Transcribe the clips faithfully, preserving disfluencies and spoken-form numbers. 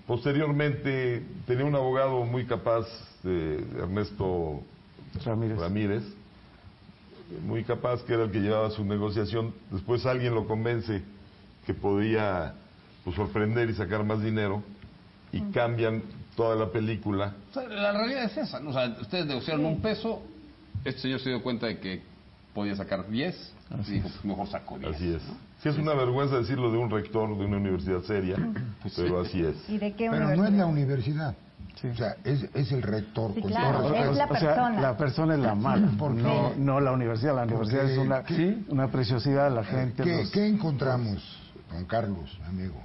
Posteriormente tenía un abogado muy capaz, eh, Ernesto Ramírez. Ramírez, muy capaz, que era el que llevaba su negociación. Después alguien lo convence que podía pues, sorprender y sacar más dinero, y cambian toda la película. O sea, la realidad es esa, ¿no? O sea, ustedes negociaron sí. un peso, este señor se dio cuenta de que podía sacar diez, y dijo, pues mejor saco diez. Así es. ¿no? Sí, es sí, una sí. vergüenza decirlo de un rector de una universidad seria, pues pero sí. así es. ¿Y de qué pero universidad? no es la universidad. Sí. O sea, es, es el rector. Sí, con claro, todo es la o sea, persona. la persona es la mala, no, no la universidad. La universidad Porque, es una, ¿qué? una preciosidad, la gente... ¿Qué, los... ¿Qué encontramos, don Carlos, amigo?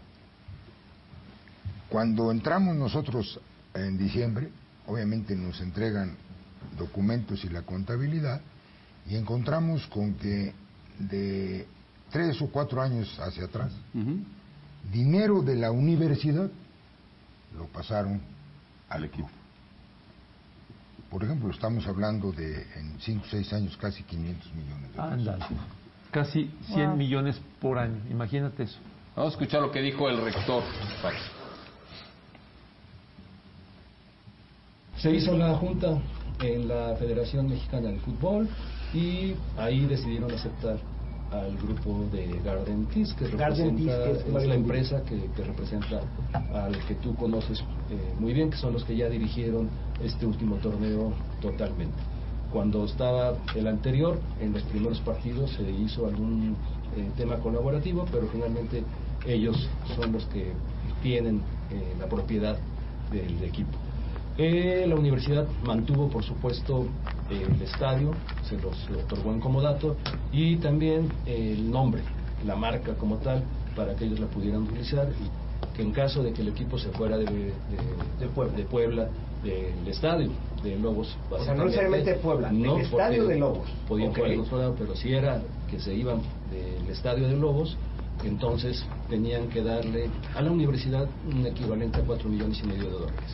Cuando entramos nosotros en diciembre, obviamente nos entregan documentos y la contabilidad, y encontramos con que de tres o cuatro años hacia atrás, uh-huh. dinero de la universidad lo pasaron al equipo. Por ejemplo, estamos hablando de en cinco o seis años casi quinientos millones de pesos. Ándale. Casi cien wow. millones por año, imagínate eso. Vamos a escuchar lo que dijo el rector. Se hizo la junta en la Federación Mexicana de Fútbol y ahí decidieron aceptar al grupo de Garden Tees, que representa, que es, es la empresa que, que representa al que tú conoces eh, muy bien, que son los que ya dirigieron este último torneo totalmente. Cuando estaba el anterior, en los primeros partidos se hizo algún eh, tema colaborativo, pero finalmente ellos son los que tienen eh, la propiedad del equipo. Eh, la universidad mantuvo, por supuesto, eh, el estadio, se los otorgó en comodato, y también eh, el nombre, la marca como tal, para que ellos la pudieran utilizar, y que en caso de que el equipo se fuera de, de, de, Puebla, de Puebla, del estadio de Lobos, o sea, no necesariamente Puebla, no, el estadio de Lobos. Podían okay. jugar, pero si era que se iban del estadio de Lobos, entonces tenían que darle a la universidad un equivalente a cuatro millones y medio de dólares.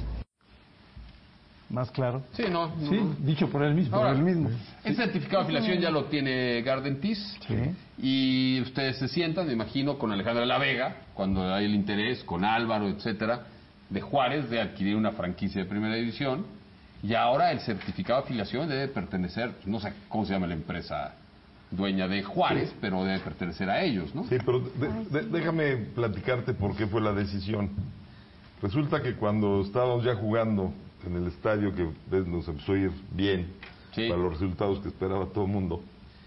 Más claro. Sí, no. no sí, no. dicho por él mismo. Ahora, por él mismo. El certificado de afiliación ya lo tiene Garden Tees. Sí. Y ustedes se sientan, me imagino, con Alejandra La Vega, cuando hay el interés, con Álvaro, etcétera, de Juárez, de adquirir una franquicia de primera división. Y ahora el certificado de afiliación debe pertenecer, no sé cómo se llama la empresa dueña de Juárez, sí. pero debe pertenecer a ellos, ¿no? Sí, pero de, de, déjame platicarte por qué fue la decisión. Resulta que cuando estábamos ya jugando en el estadio, que ves, nos empezó a ir bien, sí. para los resultados que esperaba todo el mundo,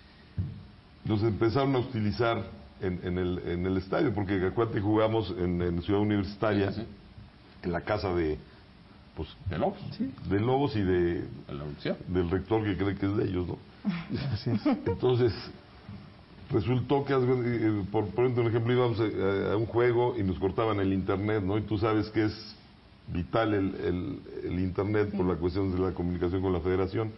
nos empezaron a utilizar en, en, el, en el estadio, porque acuérdate, jugamos en, en Ciudad Universitaria, sí, sí. en la casa de pues de Lobos, sí. de Lobos y de la del rector que cree que es de ellos, ¿no? Así es. Entonces resultó que, por poner un ejemplo, íbamos a, a un juego y nos cortaban el internet, ¿no? Y tú sabes que es vital el, el, el internet, sí. por la cuestión de la comunicación con la federación.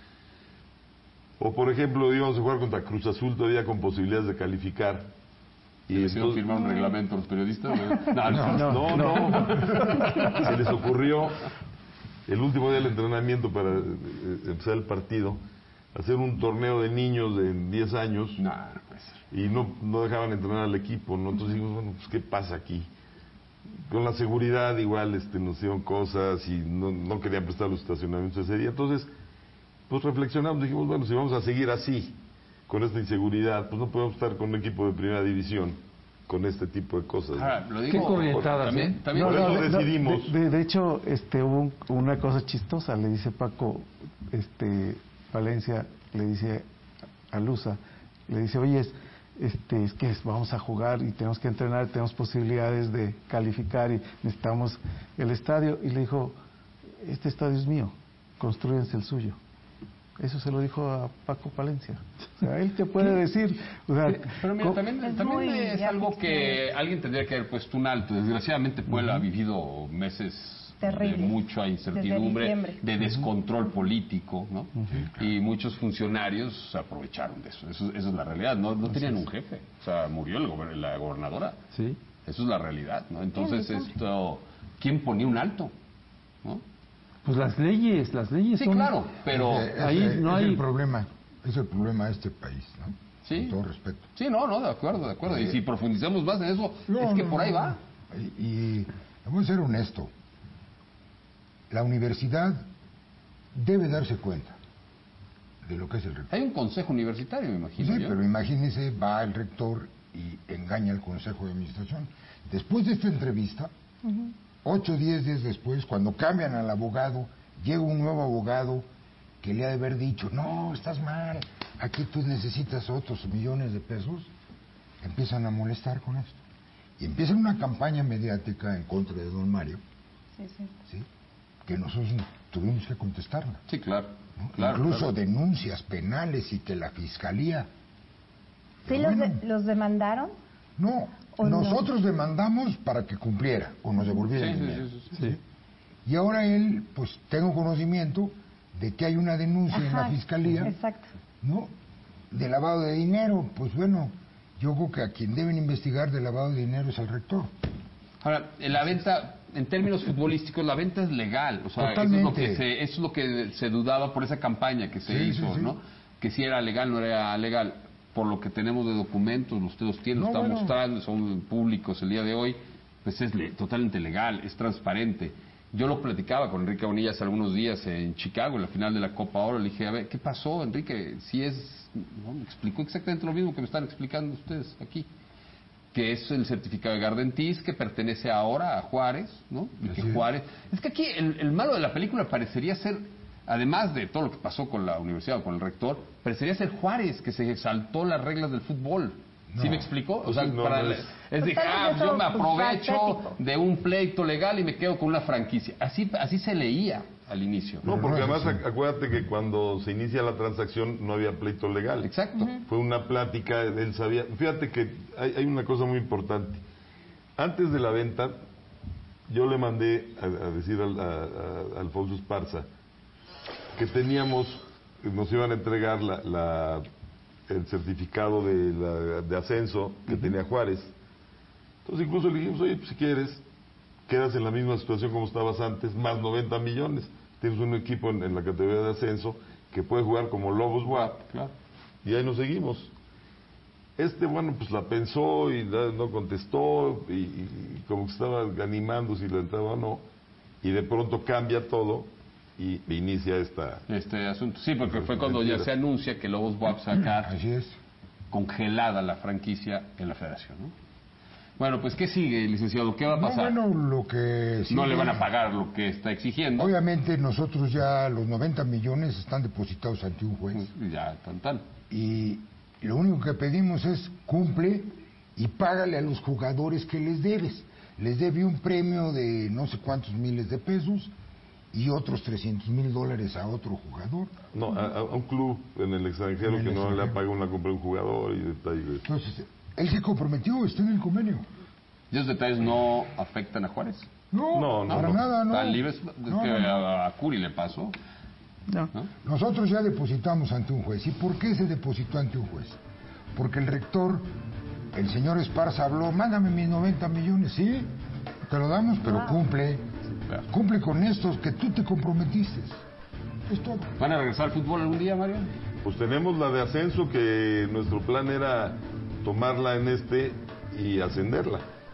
O por ejemplo, íbamos a jugar contra Cruz Azul todavía con posibilidades de calificar. ¿Y les iban a firmar un reglamento a los periodistas? No, no, no, no, no. Se les ocurrió el último día del entrenamiento para eh, empezar el partido hacer un torneo de niños de diez años, no, pues. y no, no dejaban entrenar al equipo, ¿no? Entonces dijimos, bueno, pues ¿qué pasa aquí? Con la seguridad igual este, nos hicieron cosas y no, no querían prestar los estacionamientos ese día. Entonces, pues reflexionamos, dijimos, bueno, si vamos a seguir así, con esta inseguridad, pues no podemos estar con un equipo de primera división con este tipo de cosas, ¿no? Ah, lo digo, qué corrientadas, también, ¿eh? también No, por no, eso no, decidimos. De, de, de hecho, este, hubo un, una cosa chistosa, le dice Paco, este, Valencia, le dice a Luza, le dice, oye, es, este, es que vamos a jugar y tenemos que entrenar, tenemos posibilidades de calificar y necesitamos el estadio, y le dijo, este estadio es mío, construyanse el suyo. Eso se lo dijo a Paco Palencia. O sea, él te puede decir... O sea, pero mira, también, es, también es algo que alguien tendría que haber puesto un alto. Desgraciadamente Puebla uh-huh. ha vivido meses terrible, de mucha incertidumbre, de descontrol uh-huh. político, ¿no? Uh-huh. Y muchos funcionarios se aprovecharon de eso. Eso, eso es la realidad. No, no tenían un jefe. O sea, murió el gober- la gobernadora. Sí. Eso es la realidad, ¿no? Entonces, esto, ¿quién ponía un alto? ¿No? Pues las leyes, las leyes sí, son... claro, pero ese, ahí ese, no es hay... el problema, es el problema de este país, ¿no? Sí. Con todo respeto. Sí, no, no, de acuerdo, de acuerdo. Y si profundizamos más en eso, no, es que no, por ahí no. va. Y, y Voy a ser honesto. La universidad debe darse cuenta de lo que es el rector. Hay un consejo universitario, me imagino. Sí, yo. pero imagínese, va el rector y engaña al consejo de administración. Después de esta entrevista, uh-huh. ocho o diez días después, cuando cambian al abogado, llega un nuevo abogado que le ha de haber dicho, no, estás mal, aquí tú necesitas otros millones de pesos. Empiezan a molestar con esto. Y empieza una campaña mediática en contra de don Mario, sí, sí. ¿sí? que nosotros tuvimos que contestarla. Sí, claro. ¿no? claro Incluso claro. denuncias penales y que la fiscalía... ¿Sí los, bueno, de, los demandaron? No, nosotros no? demandamos para que cumpliera o nos devolviera sí, el dinero. Sí, sí, sí, sí. ¿sí? Y ahora él, pues tengo conocimiento de que hay una denuncia Ajá, en la fiscalía, exacto. ¿no? de lavado de dinero. Pues bueno, yo creo que a quien deben investigar de lavado de dinero es al rector. Ahora, la venta, en términos futbolísticos, la venta es legal. O sea, eso es, lo que se, eso es lo que se dudaba por esa campaña que se sí, hizo, sí, sí. ¿no? Que si era legal, no era legal. Por lo que tenemos de documentos, usted los tiene, los no, está bueno. mostrando, son públicos el día de hoy, pues es le, totalmente legal, es transparente. Yo lo platicaba con Enrique Bonilla hace algunos días en Chicago, en la final de la Copa Oro. Le dije, a ver, ¿qué pasó, Enrique? Si es... No, me explicó exactamente lo mismo que me están explicando ustedes aquí. Que es el certificado de Gardentis, que pertenece ahora a Juárez, ¿no? Y que Juárez... Es que aquí el, el malo de la película parecería ser, además de todo lo que pasó con la universidad o con el rector, parecería ser Juárez, que se saltó las reglas del fútbol. ¿Sí no. me explicó? O sea, no, para no es, es de, ah, yo me aprovecho de un pleito legal y me quedo con una franquicia. Así así se leía al inicio. No, porque además acuérdate que cuando se inicia la transacción no había pleito legal. Exacto. Uh-huh. Fue una plática, él sabía... Fíjate que hay, hay una cosa muy importante. Antes de la venta, yo le mandé a, a decir al, a, a Alfonso Esparza que teníamos, nos iban a entregar la... la el certificado de, la, de ascenso que uh-huh. tenía Juárez. Entonces incluso le dijimos, oye, pues si quieres, quedas en la misma situación como estabas antes, más noventa millones. Tienes un equipo en, en la categoría de ascenso que puede jugar como Lobos W A P, claro. y ahí nos seguimos. Este, bueno, pues la pensó y la, no contestó, y, y como que estaba animando si le entraba o no, y de pronto cambia todo, y inicia esta este asunto. Sí, porque fue cuando ya se anuncia que Lobos W A P sacar Así es. congelada la franquicia en la federación, ¿no? Bueno, pues ¿qué sigue, licenciado? ¿Qué va a pasar? No, bueno, lo que sigue, no le van a pagar lo que está exigiendo. Obviamente nosotros ya los noventa millones están depositados ante un juez. Ya, tan tan. Y lo único que pedimos es cumple y págale a los jugadores que les debes. Les debe un premio de no sé cuántos miles de pesos y otros trescientos mil dólares a otro jugador. No, a, a un club en el extranjero en el que extranjero. no le ha pagado una compra a un jugador y detalles. Entonces, él se comprometió, está en el convenio. ¿Y esos detalles no afectan a Juárez? No, no, no para no. nada, no. ¿Están libres? No, que no, no. a Curi le pasó. No. ¿No? Nosotros ya depositamos ante un juez. ¿Y por qué se depositó ante un juez? Porque el rector, el señor Esparza, habló, mándame mis noventa millones, sí, te lo damos, pero cumple. Claro. Cumple con estos que tú te comprometiste. Es todo. ¿Van a regresar al fútbol algún día, Mario? Pues tenemos la de ascenso, que nuestro plan era tomarla en este y ascenderla.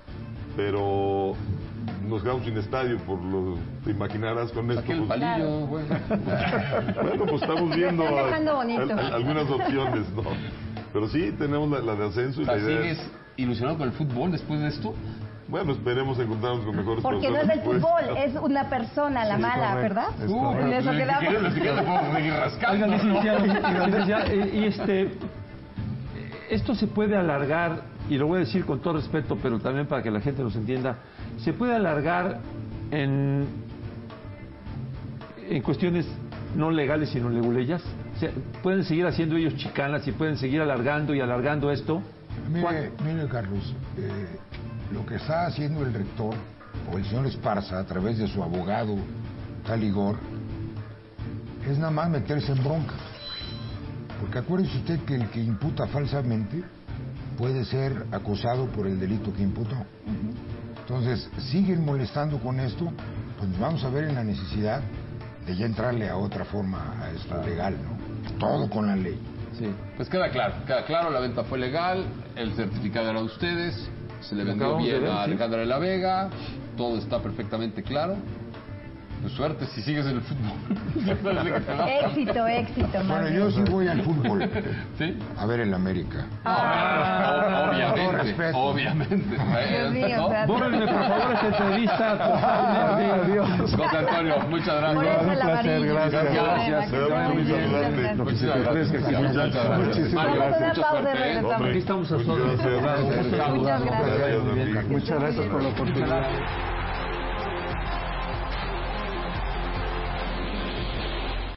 Pero nos quedamos sin estadio, por lo te imaginarás con esto. Aquel pues, palillo, bueno. Bueno, pues estamos viendo a, a, a, algunas opciones, ¿no? Pero sí, tenemos la, la de ascenso. Y la idea ¿Sigues es... ilusionado con el fútbol después de esto? Bueno, esperemos encontrarnos con mejores Porque no es del pues. fútbol, es una persona la sí, mala, correcto, ¿verdad? Es uh, en eso quedamos. Oiga, licenciado, licenciado, y, y este, esto se puede alargar, y lo voy a decir con todo respeto, pero también para que la gente nos entienda, se puede alargar en, en cuestiones no legales sino leguleyas. O sea, pueden seguir haciendo ellos chicanas y pueden seguir alargando y alargando esto. Mire, mire Carlos, eh, lo que está haciendo el rector o el señor Esparza a través de su abogado tal Igor es nada más meterse en bronca, porque acuérdese usted que el que imputa falsamente puede ser acusado por el delito que imputó. Uh-huh. Entonces siguen molestando con esto, pues nos vamos a ver en la necesidad de ya entrarle a otra forma a esto legal, ¿no? Todo con la ley. Sí, pues queda claro, queda claro, la venta fue legal, el certificado era de ustedes, se le vendió bien a Alejandra de la Vega, todo está perfectamente claro. Pues suerte si sigues en el fútbol. Éxito, éxito. Bueno, yo sí voy al fútbol. ¿Sí? A ver el América. Ah, obviamente, obviamente. Dios mío, o sea, Bórrenme, por favor, esta entrevista. Adiós. José Antonio, muchas gracias. por eso el Un placer, amarillo. gracias. Gracias. Que esté muy bien, muchas gracias. Lo que se te Muchas ofrezca, gracias. que Muchas gracias. Muchísimas Mario, Vamos a una mucha pausa y suerte. regresamos. Aquí estamos a Muchas todos. gracias. Muchas gracias. Muchas gracias por la oportunidad.